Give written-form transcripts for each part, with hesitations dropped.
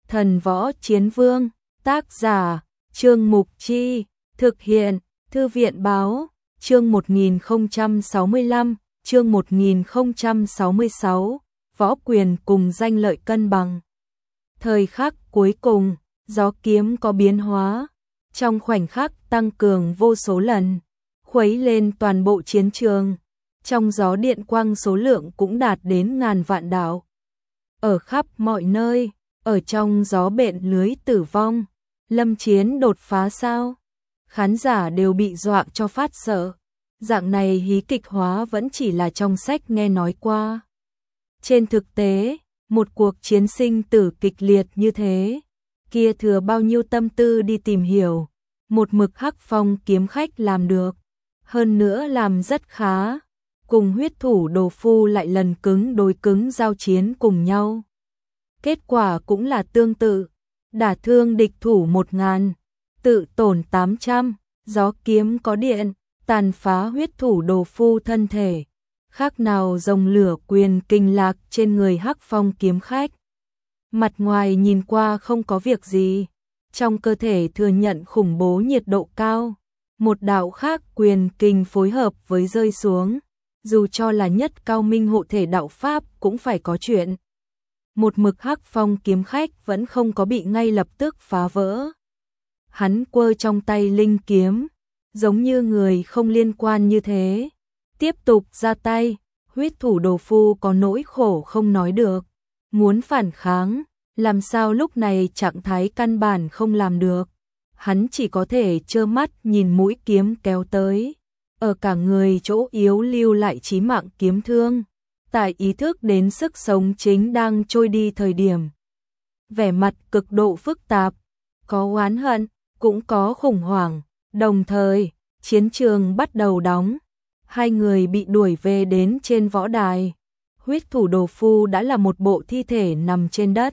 Thần Võ Chiến Vương, tác giả, Trương Mục Chi, thực hiện, Thư viện Báo, chương 1065, chương 1066, võ quyền cùng danh lợi cân bằng. Thời khắc cuối cùng, gió kiếm có biến hóa, trong khoảnh khắc tăng cường vô số lần, khuấy lên toàn bộ chiến trường. Trong gió điện quang số lượng cũng đạt đến ngàn vạn đạo. Ở khắp mọi nơi, ở trong gió bện lưới tử vong, lâm chiến đột phá sao? Khán giả đều bị dọa cho phát sợ. Dạng này hí kịch hóa vẫn chỉ là trong sách nghe nói qua. Trên thực tế, một cuộc chiến sinh tử kịch liệt như thế, kia thừa bao nhiêu tâm tư đi tìm hiểu, một mực Hắc Phong kiếm khách làm được, hơn nữa làm rất khá, cùng huyết thủ Đồ Phu lại lần cứng đối cứng giao chiến cùng nhau. Kết quả cũng là tương tự, đả thương địch thủ 1000, tự tổn 800, gió kiếm có điện, tàn phá huyết thủ Đồ Phu thân thể, khác nào rồng lửa quyền kinh lạc trên người Hắc Phong kiếm khách. Mặt ngoài nhìn qua không có việc gì, trong cơ thể thừa nhận khủng bố nhiệt độ cao, một đạo khác quyền kinh phối hợp với rơi xuống, dù cho là nhất cao minh hộ thể đạo pháp cũng phải có chuyện. Một mực Hắc Phong kiếm khách vẫn không có bị ngay lập tức phá vỡ. Hắn quơ trong tay linh kiếm, giống như người không liên quan như thế, tiếp tục ra tay. Huyết thủ Đồ Phu có nỗi khổ không nói được, muốn phản kháng, làm sao lúc này trạng thái căn bản không làm được. Hắn chỉ có thể trơ mắt nhìn mũi kiếm kéo tới, ở cả người chỗ yếu lưu lại chí mạng kiếm thương. Tại ý thức đến sức sống chính đang trôi đi thời điểm, vẻ mặt cực độ phức tạp, có oán hận, cũng có khủng hoảng. Đồng thời, chiến trường bắt đầu đóng. Hai người bị đuổi về đến trên võ đài. Huyết thủ Đồ Phu đã là một bộ thi thể nằm trên đất.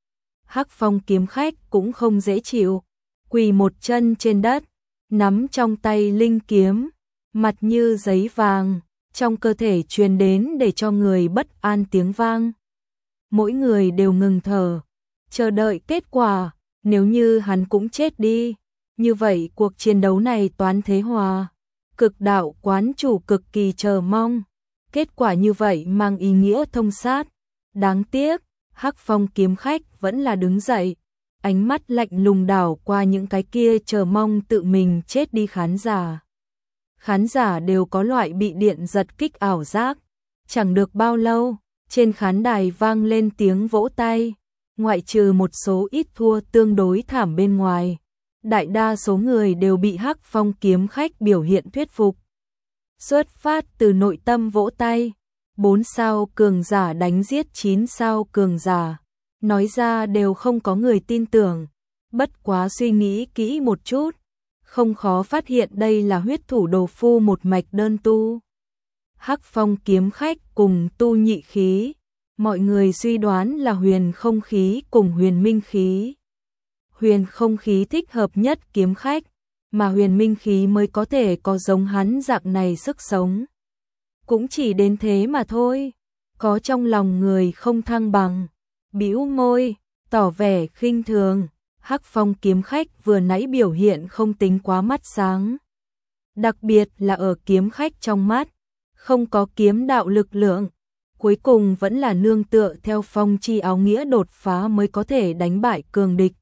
Hắc Phong kiếm khách cũng không dễ chịu, quỳ một chân trên đất, nắm trong tay linh kiếm, mặt như giấy vàng, trong cơ thể truyền đến để cho người bất an tiếng vang. Mỗi người đều ngừng thở, chờ đợi kết quả. Nếu như hắn cũng chết đi, như vậy cuộc chiến đấu này toán thế hòa. Cực đạo quán chủ cực kỳ chờ mong, kết quả như vậy mang ý nghĩa thông sát. Đáng tiếc, Hắc Phong kiếm khách vẫn là đứng dậy, ánh mắt lạnh lùng đảo qua những cái kia chờ mong tự mình chết đi khán giả. Khán giả đều có loại bị điện giật kích ảo giác. Chẳng được bao lâu, trên khán đài vang lên tiếng vỗ tay, ngoại trừ một số ít thua tương đối thảm bên ngoài. Đại đa số người đều bị Hắc Phong kiếm khách biểu hiện thuyết phục. Xuất phát từ nội tâm vỗ tay, 4 sao cường giả đánh giết 9 sao cường giả, nói ra đều không có người tin tưởng. Bất quá suy nghĩ kỹ một chút, không khó phát hiện đây là huyết thủ Đồ Phu một mạch đơn tu. Hắc Phong kiếm khách cùng tu nhị khí, mọi người suy đoán là huyền không khí cùng huyền minh khí. Huyền không khí thích hợp nhất kiếm khách, mà huyền minh khí mới có thể có giống hắn dạng này sức sống. Cũng chỉ đến thế mà thôi, có trong lòng người không thăng bằng, bĩu môi, tỏ vẻ khinh thường. Hắc Phong kiếm khách vừa nãy biểu hiện không tính quá mắt sáng. Đặc biệt là ở kiếm khách trong mắt, không có kiếm đạo lực lượng. Cuối cùng vẫn là nương tựa theo phong chi áo nghĩa đột phá mới có thể đánh bại cường địch.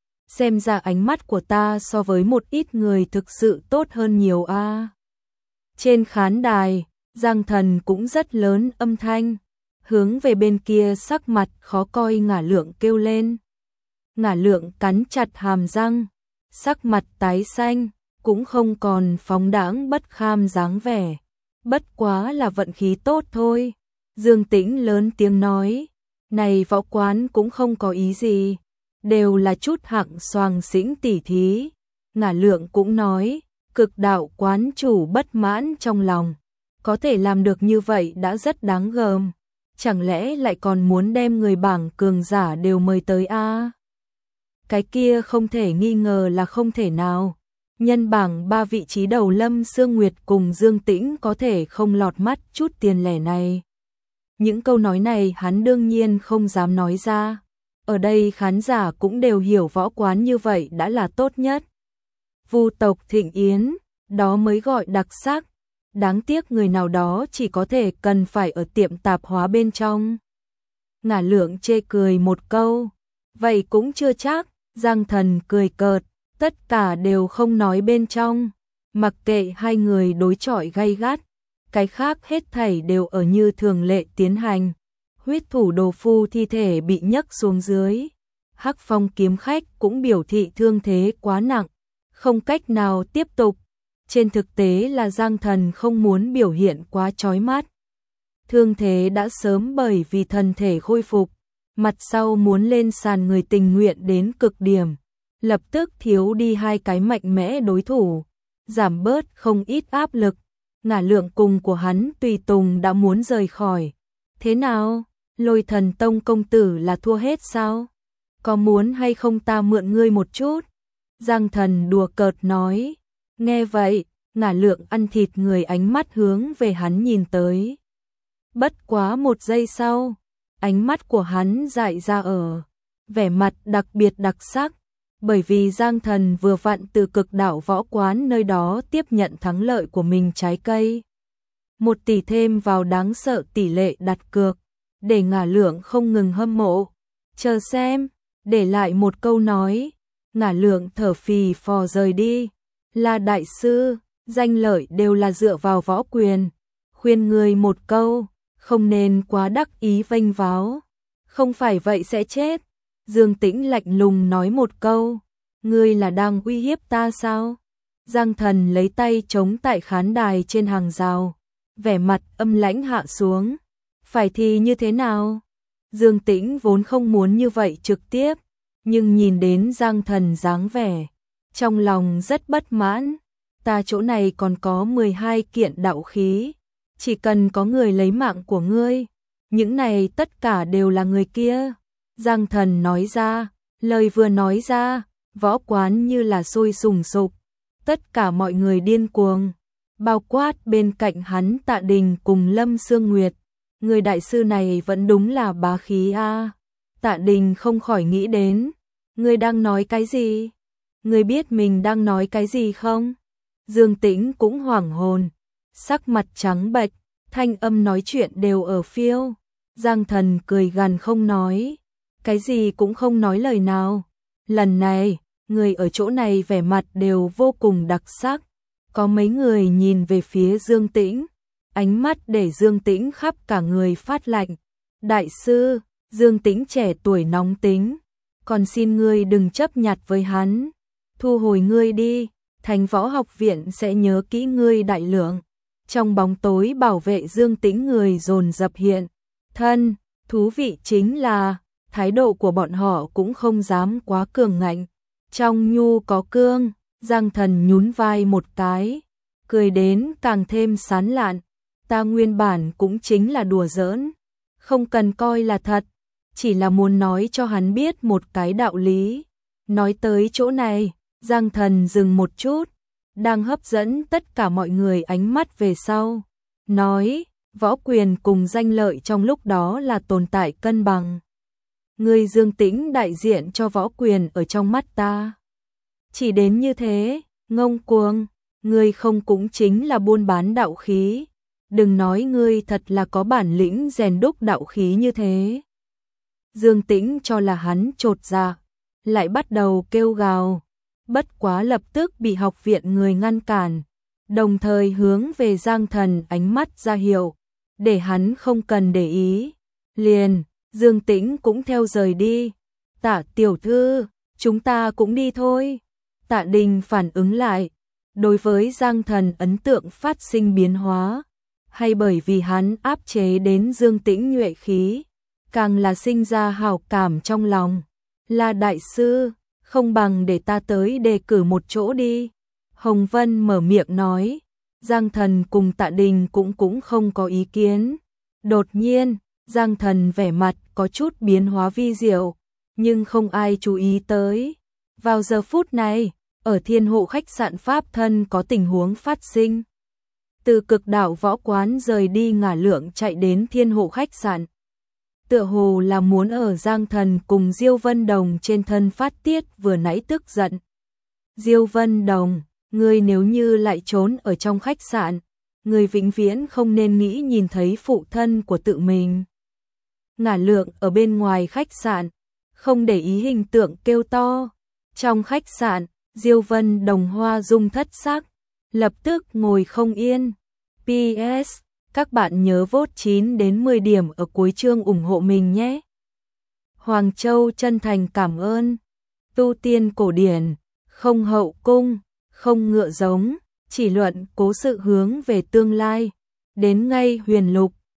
Xem ra ánh mắt của ta so với một ít người thực sự tốt hơn nhiều a. Trên khán đài, Giang Thần cũng rất lớn âm thanh, hướng về bên kia sắc mặt khó coi Ngả Lượng kêu lên. Ngả Lượng cắn chặt hàm răng, sắc mặt tái xanh, cũng không còn phóng đãng bất kham dáng vẻ. Bất quá là vận khí tốt thôi. Dương Tĩnh lớn tiếng nói, này võ quán cũng không có ý gì, đều là chút hạng xoàng xĩnh tỉ thí. Ngả Lượng cũng nói, cực đạo quán chủ bất mãn trong lòng, có thể làm được như vậy đã rất đáng gờm, chẳng lẽ lại còn muốn đem người bảng cường giả đều mời tới a? Cái kia không thể nghi ngờ là không thể nào. Nhân bảng 3 vị trí đầu Lâm Sương Nguyệt cùng Dương Tĩnh có thể không lọt mắt chút tiền lẻ này. Những câu nói này hắn đương nhiên không dám nói ra. Ở đây khán giả cũng đều hiểu võ quán như vậy đã là tốt nhất. Vu tộc thịnh yến, đó mới gọi đặc sắc. Đáng tiếc người nào đó chỉ có thể cần phải ở tiệm tạp hóa bên trong. Ngả Lượng chê cười một câu. Vậy cũng chưa chắc. Giang Thần cười cợt. Tất cả đều không nói bên trong. Mặc kệ hai người đối chọi gay gắt. Cái khác hết thảy đều ở như thường lệ tiến hành. Huyết thủ đồ phu thi thể bị nhấc xuống dưới. Hắc Phong kiếm khách cũng biểu thị thương thế quá nặng, không cách nào tiếp tục. Trên thực tế là Giang Thần không muốn biểu hiện quá chói mắt. Thương thế đã sớm bởi vì thân thể khôi phục, mặt sau muốn lên sàn người tình nguyện đến cực điểm, lập tức thiếu đi hai cái mạnh mẽ đối thủ, giảm bớt không ít áp lực. Ngả Lượng cùng của hắn tùy tùng đã muốn rời khỏi. Thế nào? Lôi Thần Tông công tử là thua hết sao? Có muốn hay không ta mượn ngươi một chút? Giang Thần đùa cợt nói. Nghe vậy, Ngả Lượng ăn thịt người ánh mắt hướng về hắn nhìn tới. Bất quá một giây sau, ánh mắt của hắn dại ra ở vẻ mặt đặc biệt đặc sắc, bởi vì Giang Thần vừa vặn từ Cực Đạo Võ Quán nơi đó tiếp nhận thắng lợi của mình trái cây. 1 tỷ thêm vào đáng sợ tỷ lệ đặt cược, để Ngả Lượng không ngừng hâm mộ. Chờ xem, để lại một câu nói. Ngả Lượng thở phì phò rời đi. Là đại sư, danh lợi đều là dựa vào võ quyền. Khuyên người một câu, không nên quá đắc ý vênh váo. Không phải vậy sẽ chết. Dương Tĩnh lạnh lùng nói một câu. Ngươi là đang uy hiếp ta sao? Giang Thần lấy tay chống tại khán đài trên hàng rào, vẻ mặt âm lãnh hạ xuống. Phải thì như thế nào? Dương Tĩnh vốn không muốn như vậy trực tiếp, nhưng nhìn đến Giang Thần dáng vẻ, trong lòng rất bất mãn. Ta chỗ này còn có 12 kiện đạo khí, chỉ cần có người lấy mạng của ngươi, những này tất cả đều là người kia. Giang Thần nói ra, lời vừa nói ra, võ quán như là sôi sùng sục, tất cả mọi người điên cuồng, bao quát bên cạnh hắn Tạ Đình cùng Lâm Sương Nguyệt. Người đại sư này vẫn đúng là bá khí a. Tạ Đình không khỏi nghĩ đến, ngươi đang nói cái gì? Ngươi biết mình đang nói cái gì không? Dương Tĩnh cũng hoảng hồn, sắc mặt trắng bệch, thanh âm nói chuyện đều ở phiêu. Giang Thần cười gằn không nói, cái gì cũng không nói lời nào. Lần này, người ở chỗ này vẻ mặt đều vô cùng đặc sắc. Có mấy người nhìn về phía Dương Tĩnh, ánh mắt để Dương Tĩnh khắp cả người phát lạnh. Đại sư, Dương Tĩnh trẻ tuổi nóng tính, còn xin ngươi đừng chấp nhặt với hắn, thu hồi ngươi đi, Thành Võ Học Viện sẽ nhớ kỹ ngươi đại lượng. Trong bóng tối bảo vệ Dương Tĩnh người dồn dập hiện thân, thú vị chính là thái độ của bọn họ cũng không dám quá cường ngạnh. Trong nhu có cương, Giang Thần nhún vai một cái, cười đến càng thêm sán lạn. Ta nguyên bản cũng chính là đùa giỡn, không cần coi là thật, chỉ là muốn nói cho hắn biết một cái đạo lý. Nói tới chỗ này, Giang Thần dừng một chút, đang hấp dẫn tất cả mọi người ánh mắt về sau. Nói, võ quyền cùng danh lợi trong lúc đó là tồn tại cân bằng. Ngươi Dương Tĩnh đại diện cho võ quyền ở trong mắt ta. Chỉ đến như thế, ngông cuồng, ngươi không cũng chính là buôn bán đạo khí. Đừng nói ngươi thật là có bản lĩnh rèn đúc đạo khí như thế. Dương Tĩnh cho là hắn chột dạ, lại bắt đầu kêu gào, bất quá lập tức bị học viện người ngăn cản, đồng thời hướng về Giang Thần ánh mắt ra hiệu, để hắn không cần để ý. Liền, Dương Tĩnh cũng theo rời đi. Tạ tiểu thư, chúng ta cũng đi thôi. Tạ Đình phản ứng lại, đối với Giang Thần ấn tượng phát sinh biến hóa, hay bởi vì hắn áp chế đến Dương Tĩnh nhuệ khí, càng là sinh ra hảo cảm trong lòng. Là đại sư, không bằng để ta tới đề cử một chỗ đi. Hồng Vân mở miệng nói. Giang Thần cùng Tạ Đình cũng không có ý kiến. Đột nhiên, Giang Thần vẻ mặt có chút biến hóa vi diệu, nhưng không ai chú ý tới. Vào giờ phút này, ở Thiên Hộ khách sạn Pháp Thân có tình huống phát sinh. Từ Cực Đạo Võ Quán rời đi Ngả Lượng chạy đến Thiên Hộ khách sạn. tựa hồ là muốn ở Giang Thần cùng Diêu Vân Đồng trên thân phát tiết vừa nãy tức giận. Diêu Vân Đồng, ngươi nếu như lại trốn ở trong khách sạn, ngươi vĩnh viễn không nên nghĩ nhìn thấy phụ thân của tự mình. Ngả Lượng ở bên ngoài khách sạn, không để ý hình tượng kêu to. Trong khách sạn, Diêu Vân Đồng hoa dung thất sắc, lập tức ngồi không yên. PS, các bạn nhớ vote 9 đến 10 điểm ở cuối chương ủng hộ mình nhé. Hoàng Châu chân thành cảm ơn. Tu tiên cổ điển, không hậu cung, không ngựa giống, chỉ luận cố sự hướng về tương lai. Đến ngay huyền lục,